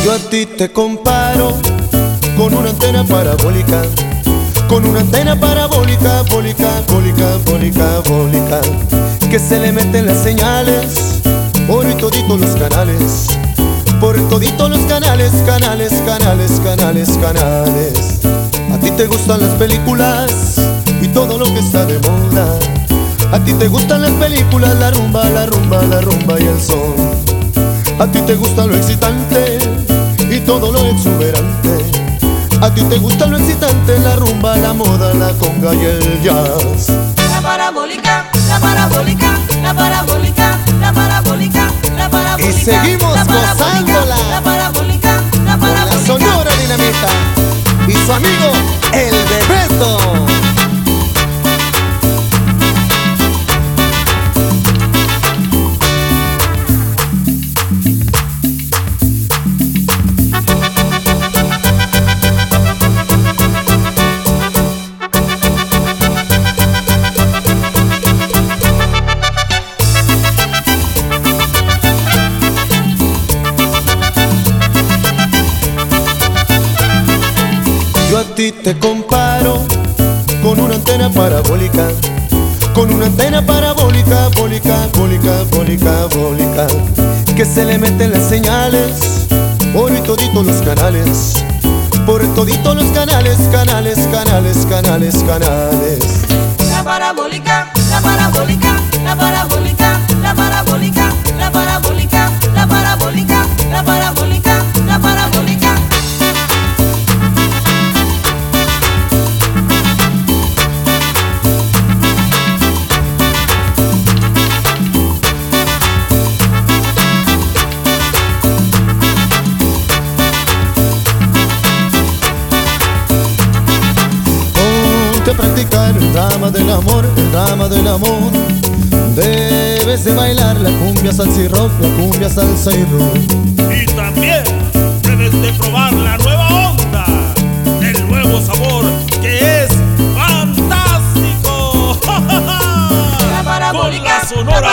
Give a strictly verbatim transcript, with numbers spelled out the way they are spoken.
Yo a ti te comparo con una antena parabólica, con una antena parabólica, bólica, bólica, bólica, bólica, que se le meten las señales por toditos los canales, por toditos los canales, canales, canales, canales, canales. A ti te gustan las películas y todo lo que está de moda. A ti te gustan las películas, la rumba, la rumba, la rumba y el son. A ti te gusta lo excitante y todo lo exuberante. A ti te gusta lo excitante, la rumba, la moda, la conga y el jazz. La parabólica, la parabólica, la parabólica, la parabólica, la parabólica. Y seguimos la parabólica, gozándola la parabólica, la con parabólica. la Sonora Dinamita y su amigo El Bebeto. Yo a ti te comparo con una antena parabólica, con una antena parabólica, bólica, bólica, bólica, bólica, que se le meten las señales por toditos los canales, por toditos los canales, canales, canales, canales, canales. La parabólica, la parabólica, la parabólica, la parabólica, la parabólica, la parabólica, la parabólica, la parabólica. Ponte a practicar el drama del amor, el drama del amor. Debes de bailar la cumbia, salsa y rock, la cumbia, salsa y rock. Y también debes de probar la nueva onda, el nuevo sabor que es fantástico. La parabólica, Con la Sonora